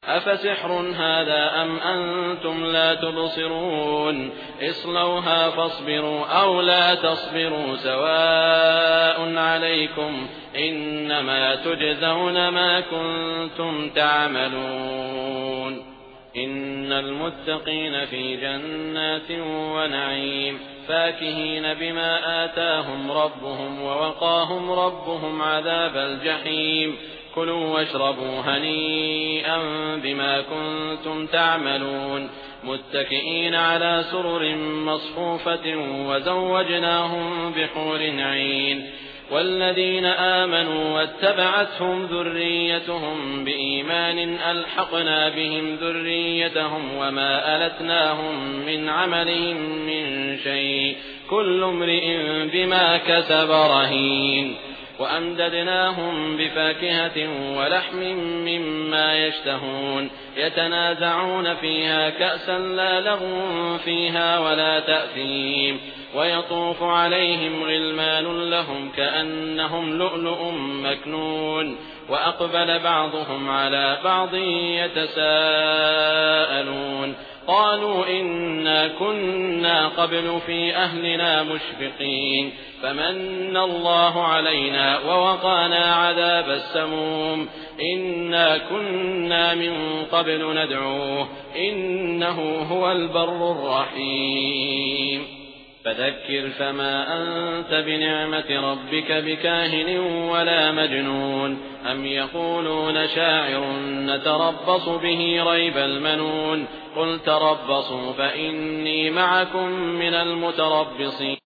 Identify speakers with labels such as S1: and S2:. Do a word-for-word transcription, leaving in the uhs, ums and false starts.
S1: أفسحر هذا أم أنتم لا تبصرون اصلوها فاصبروا أو لا تصبروا سواء عليكم إنما تجزون ما كنتم تعملون إن المتقين في جنات ونعيم فاكهين بما آتاهم ربهم ووقاهم ربهم عذاب الجحيم كلوا واشربوا هنيئا بما كنتم تعملون متكئين على سرر مصفوفة وزوجناهم بحور عين والذين آمنوا واتبعتهم ذريتهم بإيمان ألحقنا بهم ذريتهم وما ألتناهم من عملهم من شيء كل امرئ بما كسب رهين وأمددناهم بفاكهة ولحم مما يشتهون يتنازعون فيها كأسا لا لغو فيها ولا تأثيم ويطوف عليهم غلمان لهم كأنهم لؤلؤ مكنون وأقبل بعضهم على بعض يتساءلون قالوا إنا كنا قبل في أهلنا مشفقين فمن الله علينا ووقانا عذاب السموم إنا كنا من قبل ندعوه إنه هو البر الرحيم فذكر فما أنت بنعمة ربك بكاهن ولا مجنون أم يقولون شاعر نتربص به ريب المنون قل تربصوا فإني معكم من المتربصين